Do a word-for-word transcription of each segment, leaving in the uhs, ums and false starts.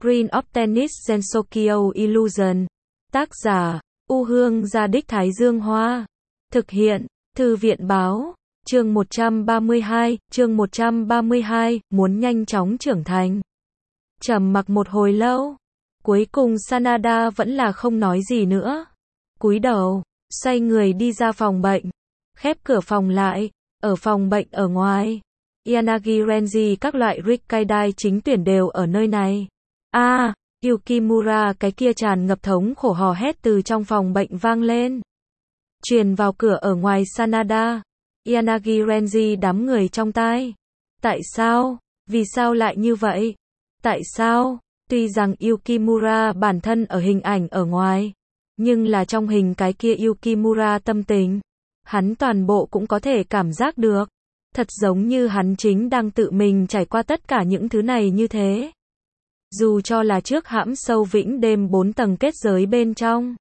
Screen of Tennis Gensokyo Illusion. Tác giả, U Hương Gia Đích Thái Dương Hoa. Thực hiện, Thư viện Báo. Chương một trăm ba mươi hai, chương một trăm ba mươi hai, muốn nhanh chóng trưởng thành. Trầm mặc một hồi lâu. Cuối cùng Sanada vẫn là không nói gì nữa. Cúi đầu, xoay người đi ra phòng bệnh. Khép cửa phòng lại. Ở phòng bệnh ở ngoài, Yanagi Renji các loại Rikkaidai chính tuyển đều ở nơi này. A, à, Yukimura cái kia tràn ngập thống khổ hò hét từ trong phòng bệnh vang lên. Truyền vào cửa ở ngoài Sanada. Yanagi Renji đám người trong tai. Tại sao? Vì sao lại như vậy? Tại sao? Tuy rằng Yukimura bản thân ở hình ảnh ở ngoài, nhưng là trong hình cái kia Yukimura tâm tình, hắn toàn bộ cũng có thể cảm giác được. Thật giống như hắn chính đang tự mình trải qua tất cả những thứ này như thế. Dù cho là trước hãm sâu vĩnh đêm bốn tầng kết giới bên trong,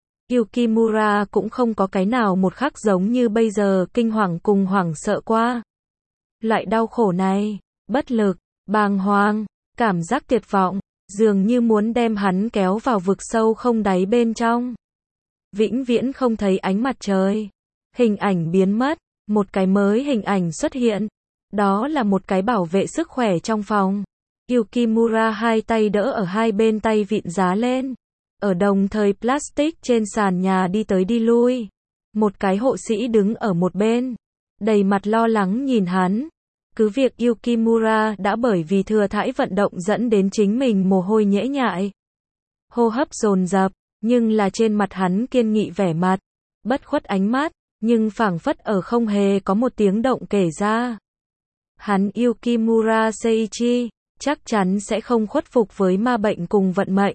Yukimura cũng không có cái nào một khắc giống như bây giờ kinh hoàng cùng hoảng sợ qua. Loại đau khổ này, bất lực, bàng hoàng, cảm giác tuyệt vọng, dường như muốn đem hắn kéo vào vực sâu không đáy bên trong. Vĩnh viễn không thấy ánh mặt trời. Hình ảnh biến mất, một cái mới hình ảnh xuất hiện. Đó là một cái bảo vệ sức khỏe trong phòng. Yukimura hai tay đỡ ở hai bên tay vịn giá lên. Ở đồng thời plastic trên sàn nhà đi tới đi lui. Một cái hộ sĩ đứng ở một bên, đầy mặt lo lắng nhìn hắn. Cứ việc Yukimura đã bởi vì thừa thãi vận động dẫn đến chính mình mồ hôi nhễ nhại, hô hấp dồn dập, nhưng là trên mặt hắn kiên nghị vẻ mặt, bất khuất ánh mắt, nhưng phảng phất ở không hề có một tiếng động kể ra. Hắn Yukimura Seiichi, chắc chắn sẽ không khuất phục với ma bệnh cùng vận mệnh.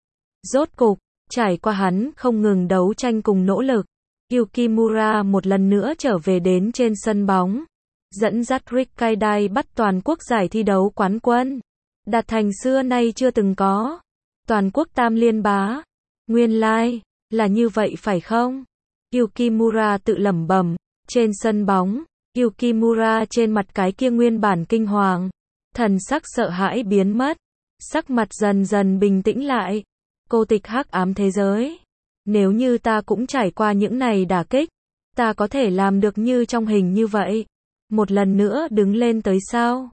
Rốt cục, trải qua hắn không ngừng đấu tranh cùng nỗ lực, Yukimura một lần nữa trở về đến trên sân bóng, dẫn dắt Rikkaidai bắt toàn quốc giải thi đấu quán quân, đạt thành xưa nay chưa từng có. Toàn quốc tam liên bá. Nguyên lai, like, là như vậy phải không? Yukimura tự lẩm bẩm. Trên sân bóng, Yukimura trên mặt cái kia nguyên bản kinh hoàng, thần sắc sợ hãi biến mất, sắc mặt dần dần bình tĩnh lại. Cô tịch hắc ám thế giới. Nếu như ta cũng trải qua những này đả kích, ta có thể làm được như trong hình như vậy. Một lần nữa đứng lên tới sao?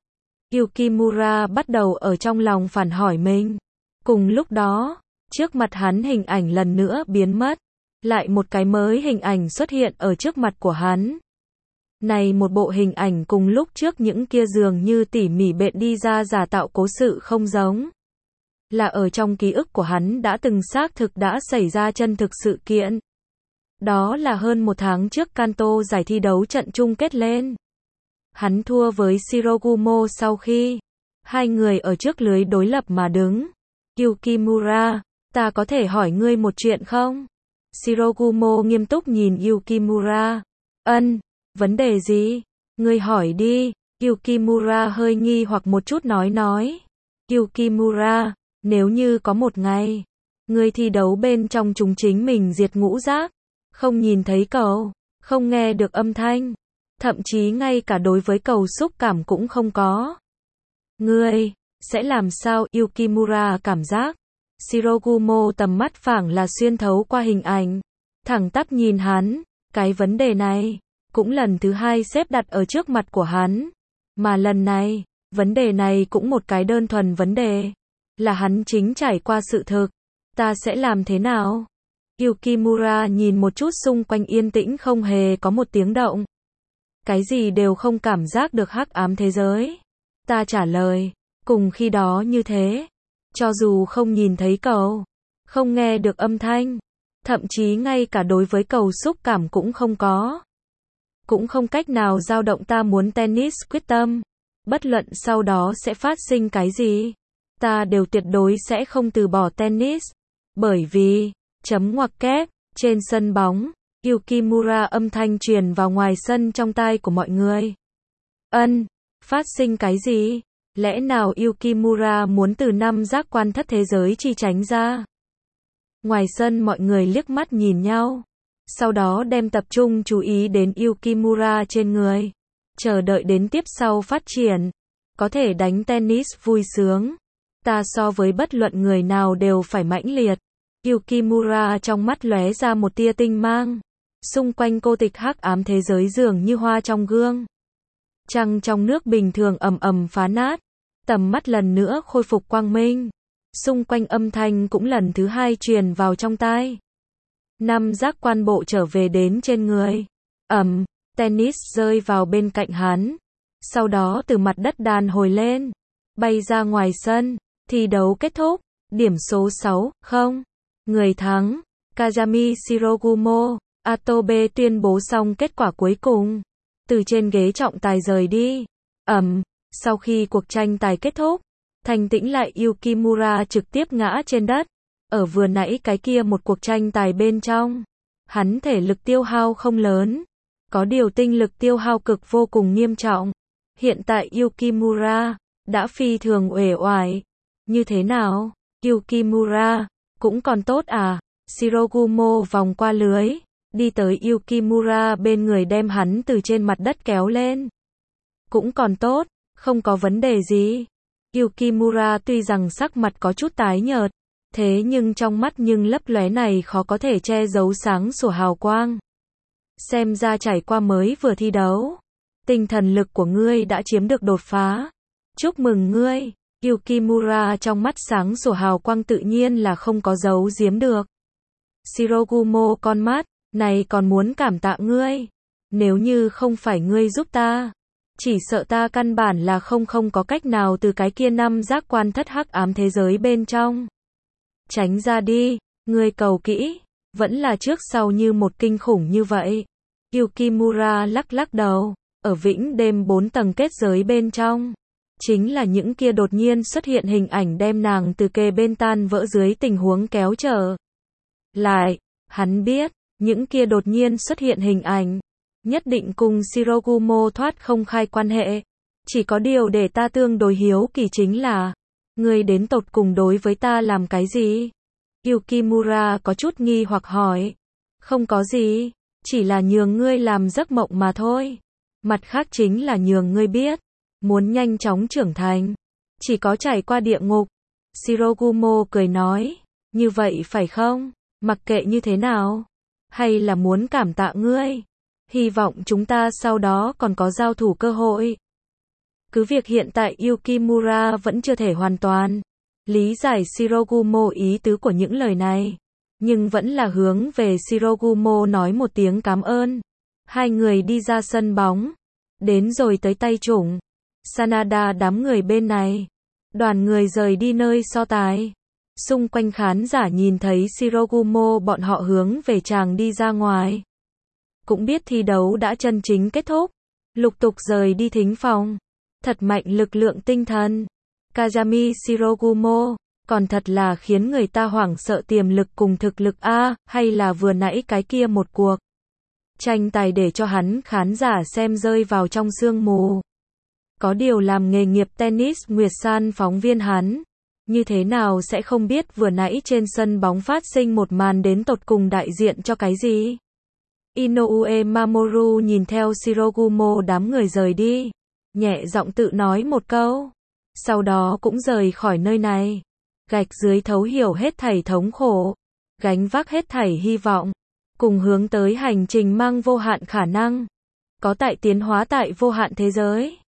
Yukimura bắt đầu ở trong lòng phản hỏi mình. Cùng lúc đó, trước mặt hắn hình ảnh lần nữa biến mất. Lại một cái mới hình ảnh xuất hiện ở trước mặt của hắn. Này một bộ hình ảnh cùng lúc trước những kia dường như tỉ mỉ bện đi ra giả tạo cố sự không giống. Là ở trong ký ức của hắn đã từng xác thực đã xảy ra chân thực sự kiện. Đó là hơn một tháng trước Kanto giải thi đấu trận chung kết lên. Hắn thua với Shirogumo sau khi hai người ở trước lưới đối lập mà đứng. Yukimura, ta có thể hỏi ngươi một chuyện không? Shirogumo nghiêm túc nhìn Yukimura. Ân, vấn đề gì? Ngươi hỏi đi. Yukimura hơi nghi hoặc một chút nói nói. Yukimura, nếu như có một ngày, ngươi thi đấu bên trong chúng chính mình diệt ngũ giác, không nhìn thấy cầu, không nghe được âm thanh, thậm chí ngay cả đối với cầu xúc cảm cũng không có. Ngươi sẽ làm sao? Yukimura cảm giác. Shirogumo tầm mắt phảng là xuyên thấu qua hình ảnh, thẳng tắp nhìn hắn. Cái vấn đề này cũng lần thứ hai xếp đặt ở trước mặt của hắn, mà lần này, vấn đề này cũng một cái đơn thuần vấn đề, là hắn chính trải qua sự thực. Ta sẽ làm thế nào? Yukimura nhìn một chút xung quanh yên tĩnh không hề có một tiếng động, cái gì đều không cảm giác được hắc ám thế giới. Ta trả lời, cùng khi đó như thế, cho dù không nhìn thấy cầu, không nghe được âm thanh, thậm chí ngay cả đối với cầu xúc cảm cũng không có, cũng không cách nào dao động ta muốn tennis quyết tâm. Bất luận sau đó sẽ phát sinh cái gì, ta đều tuyệt đối sẽ không từ bỏ tennis. Bởi vì, chấm ngoặc kép, trên sân bóng, Yukimura âm thanh truyền vào ngoài sân trong tai của mọi người. Ân, phát sinh cái gì? Lẽ nào Yukimura muốn từ năm giác quan thất thế giới chi tránh ra? Ngoài sân mọi người liếc mắt nhìn nhau, sau đó đem tập trung chú ý đến Yukimura trên người, chờ đợi đến tiếp sau phát triển. Có thể đánh tennis vui sướng, Ta so với bất luận người nào đều phải mãnh liệt. Yukimura trong mắt lóe ra một tia tinh mang. Xung quanh cô tịch hắc ám thế giới dường như hoa trong gương. Trăng trong nước bình thường ầm ầm phá nát. Tầm mắt lần nữa khôi phục quang minh. Xung quanh âm thanh cũng lần thứ hai truyền vào trong tai. Năm giác quan bộ trở về đến trên người. Ầm, tennis rơi vào bên cạnh hắn. Sau đó từ mặt đất đàn hồi lên. Bay ra ngoài sân. Thi đấu kết thúc. Điểm số sáu không. Người thắng. Kazami Shirogumo. Atobe tuyên bố xong kết quả cuối cùng. Từ trên ghế trọng tài rời đi. Ầm, sau khi cuộc tranh tài kết thúc. Thành tĩnh lại Yukimura trực tiếp ngã trên đất. Ở vừa nãy cái kia một cuộc tranh tài bên trong. Hắn thể lực tiêu hao không lớn. Có điều tinh lực tiêu hao cực vô cùng nghiêm trọng. Hiện tại Yukimura đã phi thường uể oải. Như thế nào? Yukimura cũng còn tốt à? Shirogumo vòng qua lưới. Đi tới Yukimura bên người đem hắn từ trên mặt đất kéo lên. Cũng còn tốt, không có vấn đề gì. Yukimura tuy rằng sắc mặt có chút tái nhợt, thế nhưng trong mắt nhưng lấp lóe này khó có thể che giấu sáng sủa hào quang. Xem ra trải qua mới vừa thi đấu, tinh thần lực của ngươi đã chiếm được đột phá. Chúc mừng ngươi. Yukimura trong mắt sáng sủa hào quang tự nhiên là không có giấu giếm được. Shirogumo con mắt, này còn muốn cảm tạ ngươi. Nếu như không phải ngươi giúp ta, chỉ sợ ta căn bản là không không có cách nào từ cái kia năm giác quan thất hắc ám thế giới bên trong. Tránh ra đi, ngươi cầu kỹ, vẫn là trước sau như một kinh khủng như vậy. Yukimura lắc lắc đầu, ở vĩnh đêm bốn tầng kết giới bên trong. Chính là những kia đột nhiên xuất hiện hình ảnh đem nàng từ kề bên tan vỡ dưới tình huống kéo trở lại. Hắn biết, những kia đột nhiên xuất hiện hình ảnh, nhất định cùng Shirogumo thoát không khai quan hệ. Chỉ có điều để ta tương đối hiếu kỳ chính là, ngươi đến tột cùng đối với ta làm cái gì? Yukimura có chút nghi hoặc hỏi. Không có gì, chỉ là nhường ngươi làm giấc mộng mà thôi. Mặt khác chính là nhường ngươi biết, muốn nhanh chóng trưởng thành, chỉ có trải qua địa ngục. Shirogumo cười nói, như vậy phải không? Mặc kệ như thế nào, hay là muốn cảm tạ ngươi. Hy vọng chúng ta sau đó còn có giao thủ cơ hội. Cứ việc hiện tại Yukimura vẫn chưa thể hoàn toàn lý giải Shirogumo ý tứ của những lời này, nhưng vẫn là hướng về Shirogumo nói một tiếng cảm ơn. Hai người đi ra sân bóng, đến rồi tới tay chủng Sanada đám người bên này. Đoàn người rời đi nơi so tài. Xung quanh khán giả nhìn thấy Shirogumo bọn họ hướng về chàng đi ra ngoài. Cũng biết thi đấu đã chân chính kết thúc. Lục tục rời đi thính phòng. Thật mạnh lực lượng tinh thần. Kazami Shirogumo, còn thật là khiến người ta hoảng sợ tiềm lực cùng thực lực a, hay là vừa nãy cái kia một cuộc tranh tài để cho hắn khán giả xem rơi vào trong sương mù. Có điều làm nghề nghiệp tennis Nguyệt San phóng viên hắn, như thế nào sẽ không biết vừa nãy trên sân bóng phát sinh một màn đến tột cùng đại diện cho cái gì. Inoue Mamoru nhìn theo Shirogumo đám người rời đi, nhẹ giọng tự nói một câu, sau đó cũng rời khỏi nơi này. Gạch dưới thấu hiểu hết thảy thống khổ, gánh vác hết thảy hy vọng, cùng hướng tới hành trình mang vô hạn khả năng, có tại tiến hóa tại vô hạn thế giới.